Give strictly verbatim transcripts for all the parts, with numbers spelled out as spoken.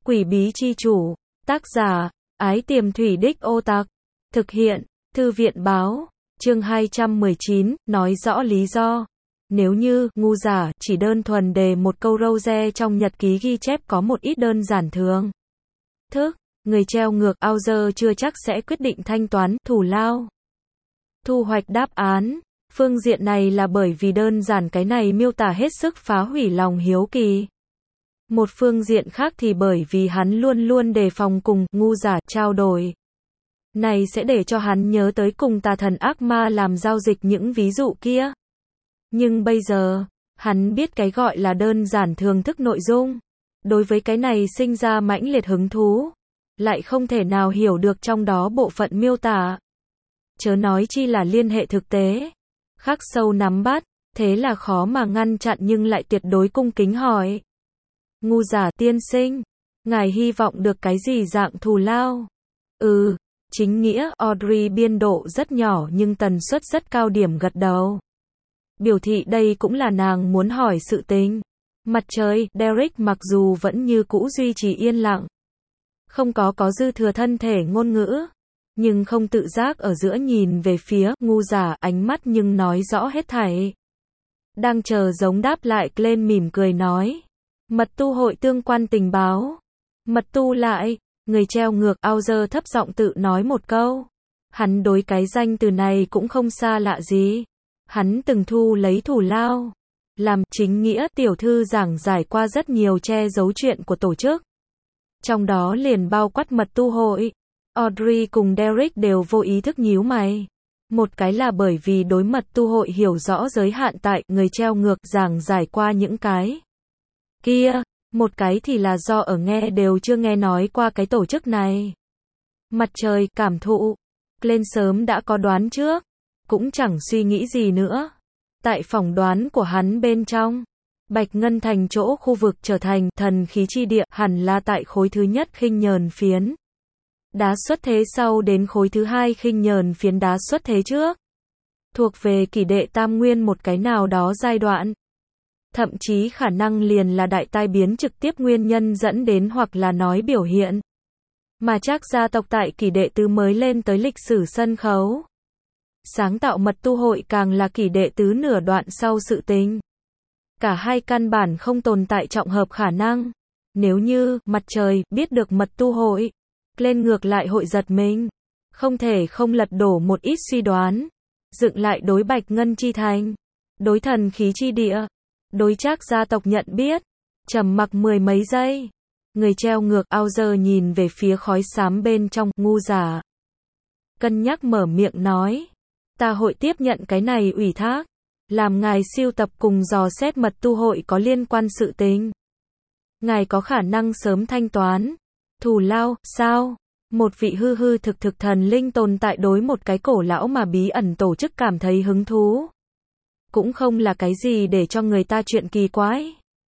Quỷ bí chi chủ, tác giả, Ái Tiềm Thủy Đích Ô Tặc, thực hiện, Thư viện báo, chương hai trăm mười chín, nói rõ lý do. Nếu như, ngu giả, chỉ đơn thuần đề một câu rose trong nhật ký ghi chép có một ít đơn giản thường thức, người treo ngược Auger chưa chắc sẽ quyết định thanh toán, thù lao. Thu hoạch đáp án. Phương diện này là bởi vì đơn giản cái này miêu tả hết sức phá hủy lòng hiếu kỳ. Một phương diện khác thì bởi vì hắn luôn luôn đề phòng cùng ngu giả trao đổi. Này sẽ để cho hắn nhớ tới cùng tà thần ác ma làm giao dịch những ví dụ kia. Nhưng bây giờ, hắn biết cái gọi là đơn giản thường thức nội dung. Đối với cái này sinh ra mãnh liệt hứng thú. Lại không thể nào hiểu được trong đó bộ phận miêu tả. Chớ nói chi là liên hệ thực tế. Khắc sâu nắm bắt, thế là khó mà ngăn chặn nhưng lại tuyệt đối cung kính hỏi. Ngu giả tiên sinh, ngài hy vọng được cái gì dạng thù lao? Ừ, chính nghĩa, Audrey biên độ rất nhỏ nhưng tần suất rất cao điểm gật đầu. Biểu thị đây cũng là nàng muốn hỏi sự tình. Mặt trời, Derek mặc dù vẫn như cũ duy trì yên lặng. Không có có dư thừa thân thể ngôn ngữ. Nhưng không tự giác ở giữa nhìn về phía ngu giả ánh mắt nhưng nói rõ hết thảy. Đang chờ giống đáp lại lên mỉm cười nói. Mật tu hội tương quan tình báo. Mật tu lại, người treo ngược Auger thấp giọng tự nói một câu. Hắn đối cái danh từ này cũng không xa lạ gì. Hắn từng thu lấy thủ lao. Làm chính nghĩa tiểu thư giảng giải qua rất nhiều che giấu chuyện của tổ chức. Trong đó liền bao quát mật tu hội. Audrey cùng Derek đều vô ý thức nhíu mày. Một cái là bởi vì đối mật tu hội hiểu rõ giới hạn tại người treo ngược giảng giải qua những cái kia. Một cái thì là do ở nghe đều chưa nghe nói qua cái tổ chức này. Mặt trời cảm thụ. Lên sớm đã có đoán trước. Cũng chẳng suy nghĩ gì nữa. Tại phỏng đoán của hắn bên trong. Bạch Ngân Thành chỗ khu vực trở thành thần khí chi địa hẳn là tại khối thứ nhất khinh nhờn phiến. Đá xuất thế sau đến khối thứ hai khinh nhờn phiến đá xuất thế trước. Thuộc về kỷ đệ tam nguyên một cái nào đó giai đoạn. Thậm chí khả năng liền là đại tai biến trực tiếp nguyên nhân dẫn đến hoặc là nói biểu hiện. Mà chắc gia tộc tại kỷ đệ tứ mới lên tới lịch sử sân khấu. Sáng tạo mật tu hội càng là kỷ đệ tứ nửa đoạn sau sự tình. Cả hai căn bản không tồn tại trọng hợp khả năng. Nếu như mặt trời biết được mật tu hội. Lên ngược lại hội giật mình. Không thể không lật đổ một ít suy đoán. Dựng lại đối Bạch Ngân chi thành. Đối thần khí chi địa. Đối chắc gia tộc nhận biết. Trầm mặc mười mấy giây. Người treo ngược Auger nhìn về phía khói xám bên trong ngu giả. Cân nhắc mở miệng nói. Ta hội tiếp nhận cái này ủy thác. Làm ngài siêu tập cùng dò xét mật tu hội có liên quan sự tình. Ngài có khả năng sớm thanh toán. Thù lao, sao? Một vị hư hư thực thực thần linh tồn tại đối một cái cổ lão mà bí ẩn tổ chức cảm thấy hứng thú. Cũng không là cái gì để cho người ta chuyện kỳ quái.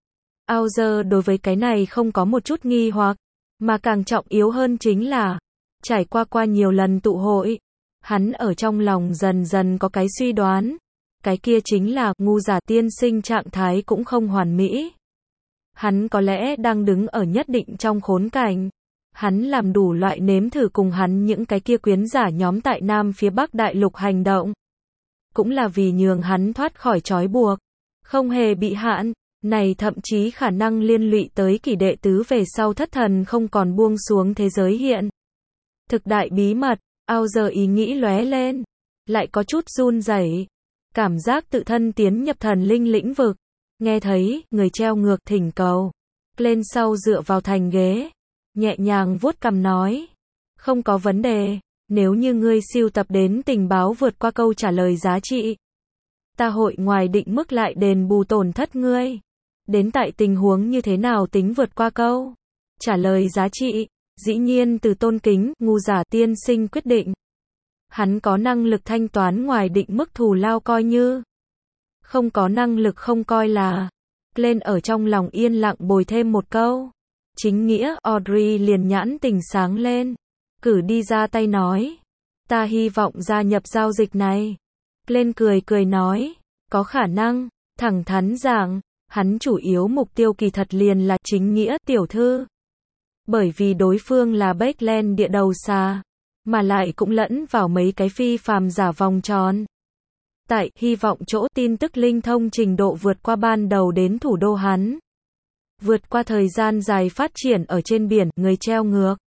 Auger đối với cái này không có một chút nghi hoặc, mà càng trọng yếu hơn chính là, trải qua qua nhiều lần tụ hội, hắn ở trong lòng dần dần có cái suy đoán. Cái kia chính là, ngu giả tiên sinh trạng thái cũng không hoàn mỹ. Hắn có lẽ đang đứng ở nhất định trong khốn cảnh. Hắn làm đủ loại nếm thử cùng hắn những cái kia quyến giả nhóm tại Nam phía Bắc Đại Lục hành động. Cũng là vì nhường hắn thoát khỏi trói buộc. Không hề bị hạn. Này thậm chí khả năng liên lụy tới kỷ đệ tứ về sau thất thần không còn buông xuống thế giới hiện. Thực đại bí mật, Auger ý nghĩ lóe lên. Lại có chút run rẩy. Cảm giác tự thân tiến nhập thần linh lĩnh vực. Nghe thấy, người treo ngược thỉnh cầu. Lên sau dựa vào thành ghế. Nhẹ nhàng vuốt cằm nói. Không có vấn đề. Nếu như ngươi siêu tập đến tình báo vượt qua câu trả lời giá trị. Ta hội ngoài định mức lại đền bù tổn thất ngươi. Đến tại tình huống như thế nào tính vượt qua câu trả lời giá trị. Dĩ nhiên từ tôn kính, ngu giả tiên sinh quyết định. Hắn có năng lực thanh toán ngoài định mức thù lao coi như. Không có năng lực không coi là. Lên ở trong lòng yên lặng bồi thêm một câu. Chính nghĩa, Audrey liền nhãn tình sáng lên. Cử đi ra tay nói. Ta hy vọng gia nhập giao dịch này. Lên cười cười nói. Có khả năng, thẳng thắn giảng. Hắn chủ yếu mục tiêu kỳ thật liền là chính nghĩa tiểu thư. Bởi vì đối phương là backland địa đầu xa, mà lại cũng lẫn vào mấy cái phi phàm giả vòng tròn. Tại, hy vọng chỗ tin tức linh thông trình độ vượt qua ban đầu đến thủ đô hắn. Vượt qua thời gian dài phát triển ở trên biển, người treo ngược.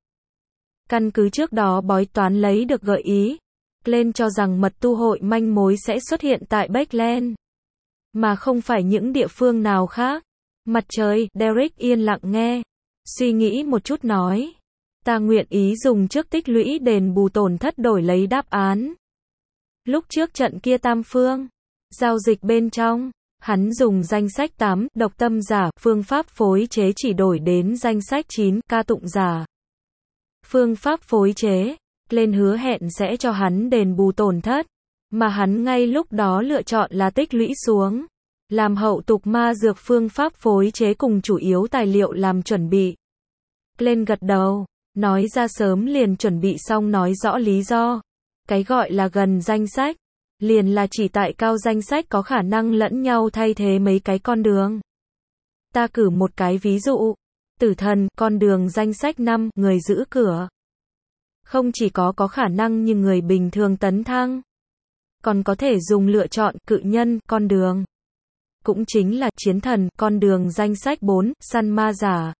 Căn cứ trước đó bói toán lấy được gợi ý, lên cho rằng mật tu hội manh mối sẽ xuất hiện tại Backland, mà không phải những địa phương nào khác. Mặt trời, Derek yên lặng nghe, suy nghĩ một chút nói. Ta nguyện ý dùng trước tích lũy đền bù tổn thất đổi lấy đáp án. Lúc trước trận kia tam phương, giao dịch bên trong, hắn dùng danh sách tám, độc tâm giả, phương pháp phối chế chỉ đổi đến danh sách chín, ca tụng giả. Phương pháp phối chế, lên hứa hẹn sẽ cho hắn đền bù tổn thất, mà hắn ngay lúc đó lựa chọn là tích lũy xuống, làm hậu tục ma dược phương pháp phối chế cùng chủ yếu tài liệu làm chuẩn bị. Lên gật đầu, nói ra sớm liền chuẩn bị xong nói rõ lý do. Cái gọi là gần danh sách, liền là chỉ tại cao danh sách có khả năng lẫn nhau thay thế mấy cái con đường. Ta cử một cái ví dụ, tử thần, con đường danh sách năm, người giữ cửa. Không chỉ có có khả năng như người bình thường tấn thăng, còn có thể dùng lựa chọn, cự nhân, con đường. Cũng chính là chiến thần, con đường danh sách bốn, săn ma giả.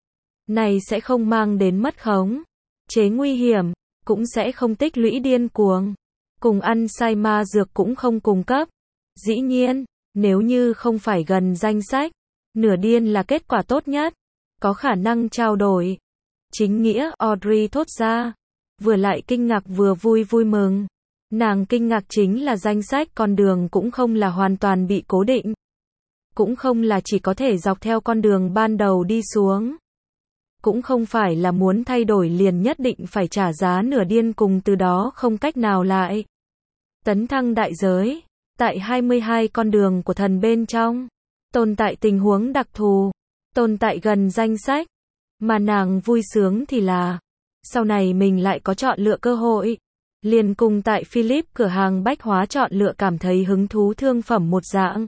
Này sẽ không mang đến mất khống, chế nguy hiểm, cũng sẽ không tích lũy điên cuồng. Cùng ăn sai ma dược cũng không cung cấp. Dĩ nhiên, nếu như không phải gần danh sách, nửa điên là kết quả tốt nhất. Có khả năng trao đổi. Chính nghĩa, Audrey thốt ra. Vừa lại kinh ngạc vừa vui vui mừng. Nàng kinh ngạc chính là danh sách con đường cũng không là hoàn toàn bị cố định. Cũng không là chỉ có thể dọc theo con đường ban đầu đi xuống. Cũng không phải là muốn thay đổi liền nhất định phải trả giá nửa điên cùng từ đó không cách nào lại. Tấn thăng đại giới, tại hai mươi hai con đường của thần bên trong, tồn tại tình huống đặc thù, tồn tại gần danh sách, mà nàng vui sướng thì là, sau này mình lại có chọn lựa cơ hội, liền cùng tại Philip cửa hàng bách hóa chọn lựa cảm thấy hứng thú thương phẩm một dạng.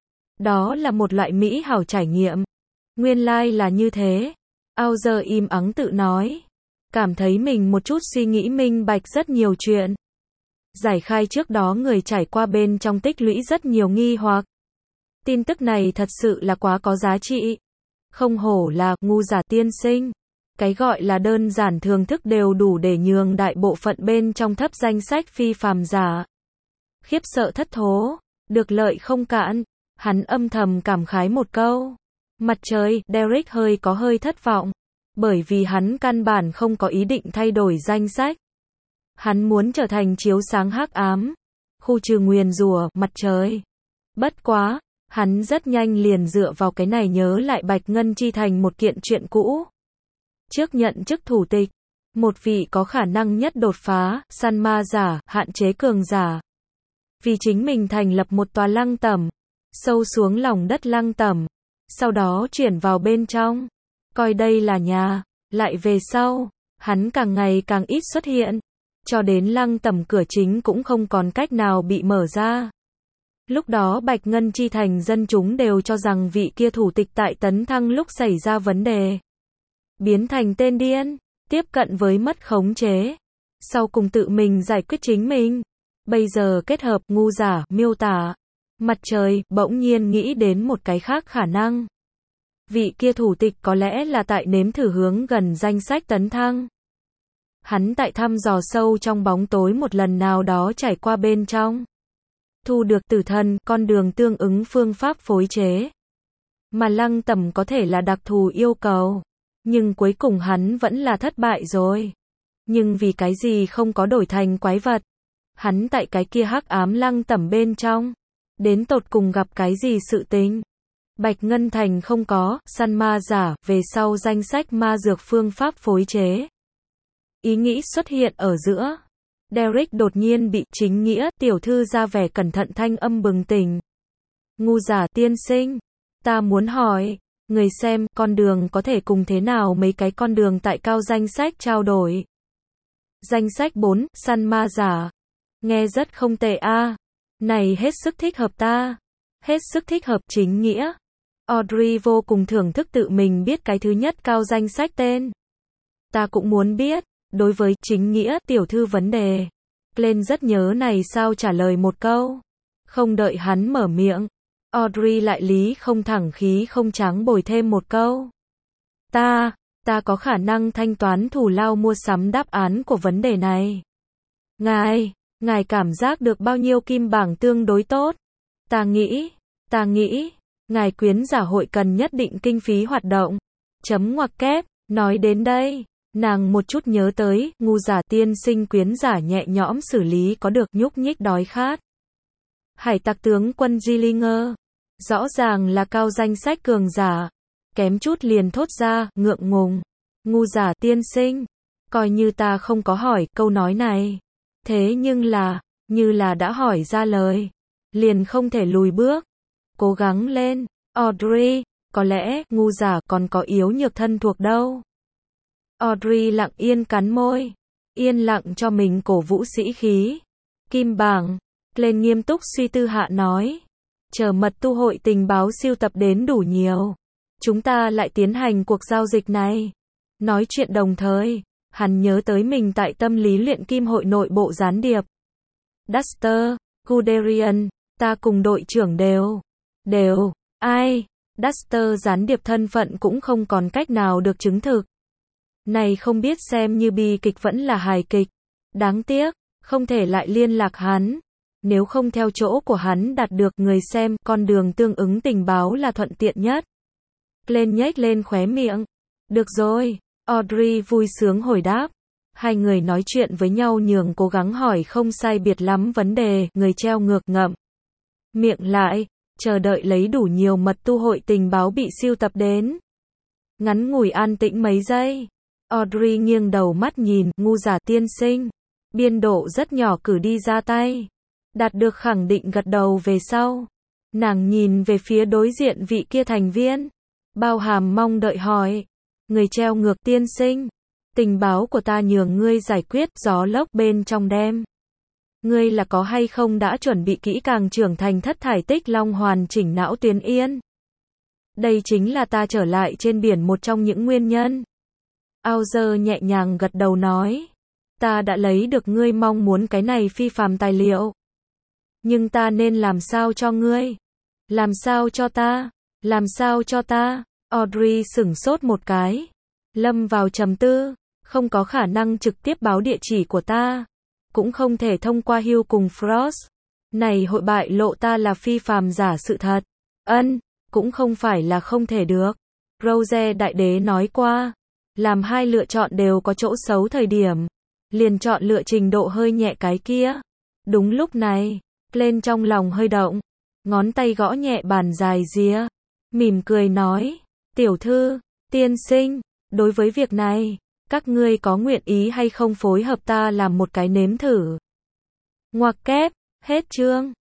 Đó là một loại mỹ hảo trải nghiệm. Nguyên lai like là như thế. Ao giờ im ắng tự nói. Cảm thấy mình một chút suy nghĩ minh bạch rất nhiều chuyện. Giải khai trước đó người trải qua bên trong tích lũy rất nhiều nghi hoặc. Tin tức này thật sự là quá có giá trị. Không hổ là ngu giả tiên sinh. Cái gọi là đơn giản thường thức đều đủ để nhường đại bộ phận bên trong thấp danh sách phi phàm giả. Khiếp sợ thất thố. Được lợi không cạn. Hắn âm thầm cảm khái một câu. Mặt trời, Derek hơi có hơi thất vọng. Bởi vì hắn căn bản không có ý định thay đổi danh sách. Hắn muốn trở thành chiếu sáng hắc ám. Khu trừ nguyền rủa, mặt trời. Bất quá, hắn rất nhanh liền dựa vào cái này nhớ lại Bạch Ngân Chi thành một kiện chuyện cũ. Trước nhận chức thủ tịch, một vị có khả năng nhất đột phá, săn ma giả, hạn chế cường giả. Vì chính mình thành lập một tòa lăng tẩm, sâu xuống lòng đất lăng tẩm, sau đó chuyển vào bên trong, coi đây là nhà, lại về sau, hắn càng ngày càng ít xuất hiện, cho đến lăng tẩm cửa chính cũng không còn cách nào bị mở ra. Lúc đó Bạch Ngân Chi thành dân chúng đều cho rằng vị kia thủ tịch tại tấn thăng lúc xảy ra vấn đề, biến thành tên điên, tiếp cận với mất khống chế, sau cùng tự mình giải quyết chính mình. Bây giờ kết hợp ngu giả, miêu tả, mặt trời, bỗng nhiên nghĩ đến một cái khác khả năng. Vị kia thủ tịch có lẽ là tại nếm thử hướng gần danh sách tấn thăng. Hắn tại thăm dò sâu trong bóng tối một lần nào đó trải qua bên trong. Thu được tử thần, con đường tương ứng phương pháp phối chế. Mà lăng tẩm có thể là đặc thù yêu cầu. Nhưng cuối cùng hắn vẫn là thất bại rồi. Nhưng vì cái gì không có đổi thành quái vật. Hắn tại cái kia hắc ám lăng tẩm bên trong. Đến tột cùng gặp cái gì sự tình. Bạch Ngân Thành không có, săn ma giả, về sau danh sách ma dược phương pháp phối chế. Ý nghĩ xuất hiện ở giữa. Derek đột nhiên bị chính nghĩa, tiểu thư ra vẻ cẩn thận thanh âm bừng tỉnh. Ngu giả tiên sinh. Ta muốn hỏi, người xem, con đường có thể cùng thế nào mấy cái con đường tại cao danh sách trao đổi. Danh sách bốn, săn ma giả. Nghe rất không tệ a. À. Này hết sức thích hợp ta. Hết sức thích hợp chính nghĩa. Audrey vô cùng thưởng thức tự mình biết cái thứ nhất cao danh sách tên. Ta cũng muốn biết, đối với chính nghĩa tiểu thư vấn đề. Glenn rất nhớ này sao trả lời một câu. Không đợi hắn mở miệng, Audrey lại lý không thẳng khí không trắng bồi thêm một câu. Ta, ta có khả năng thanh toán thù lao mua sắm đáp án của vấn đề này. Ngài, ngài cảm giác được bao nhiêu kim bảng tương đối tốt? Ta nghĩ, ta nghĩ, ngài quyến giả hội cần nhất định kinh phí hoạt động. Chấm ngoặc kép, nói đến đây, nàng một chút nhớ tới, ngu giả tiên sinh quyến giả nhẹ nhõm xử lý có được nhúc nhích đói khát. Hải tặc tướng quân Gillinger, rõ ràng là cao danh sách cường giả, kém chút liền thốt ra, ngượng ngùng. Ngu giả tiên sinh, coi như ta không có hỏi câu nói này. Thế nhưng là, như là đã hỏi ra lời, liền không thể lùi bước. Cố gắng lên, Audrey, có lẽ, ngu giả còn có yếu nhược thân thuộc đâu. Audrey lặng yên cắn môi, yên lặng cho mình cổ vũ sĩ khí. Kim bảng, lên nghiêm túc suy tư hạ nói. Chờ mật tu hội tình báo siêu tập đến đủ nhiều, chúng ta lại tiến hành cuộc giao dịch này. Nói chuyện đồng thời, hắn nhớ tới mình tại tâm lý luyện kim hội nội bộ gián điệp. Duster, Guderian, ta cùng đội trưởng đều, đều, ai, Duster gián điệp thân phận cũng không còn cách nào được chứng thực. Này không biết xem như bi kịch vẫn là hài kịch. Đáng tiếc, không thể lại liên lạc hắn. Nếu không theo chỗ của hắn đạt được người xem, con đường tương ứng tình báo là thuận tiện nhất. Glenn nhếch lên khóe miệng. Được rồi, Audrey vui sướng hồi đáp. Hai người nói chuyện với nhau nhường cố gắng hỏi không sai biệt lắm vấn đề, người treo ngược ngậm miệng lại, chờ đợi lấy đủ nhiều mật tu hội tình báo bị siêu tập đến. Ngắn ngủi an tĩnh mấy giây, Audrey nghiêng đầu mắt nhìn, ngu giả tiên sinh. Biên độ rất nhỏ cử đi ra tay. Đạt được khẳng định gật đầu về sau. Nàng nhìn về phía đối diện vị kia thành viên. Bao hàm mong đợi hỏi. Người treo ngược tiên sinh. Tình báo của ta nhường ngươi giải quyết gió lốc bên trong đêm. Ngươi là có hay không đã chuẩn bị kỹ càng trưởng thành thất thải tích long hoàn chỉnh não tuyến yên. Đây chính là ta trở lại trên biển một trong những nguyên nhân. Auger nhẹ nhàng gật đầu nói. Ta đã lấy được ngươi mong muốn cái này phi phàm tài liệu. Nhưng ta nên làm sao cho ngươi? Làm sao cho ta? Làm sao cho ta? Audrey sửng sốt một cái. Lâm vào trầm tư. Không có khả năng trực tiếp báo địa chỉ của ta. Cũng không thể thông qua Hugh cùng Frost. Này hội bại lộ ta là phi phàm giả sự thật. Ân, cũng không phải là không thể được. Rose đại đế nói qua. Làm hai lựa chọn đều có chỗ xấu thời điểm. Liền chọn lựa trình độ hơi nhẹ cái kia. Đúng lúc này, lên trong lòng hơi động. Ngón tay gõ nhẹ bàn dài rìa. Mỉm cười nói. Tiểu thư, tiên sinh, đối với việc này, các ngươi có nguyện ý hay không phối hợp ta làm một cái nếm thử. Ngoặc kép, hết chương.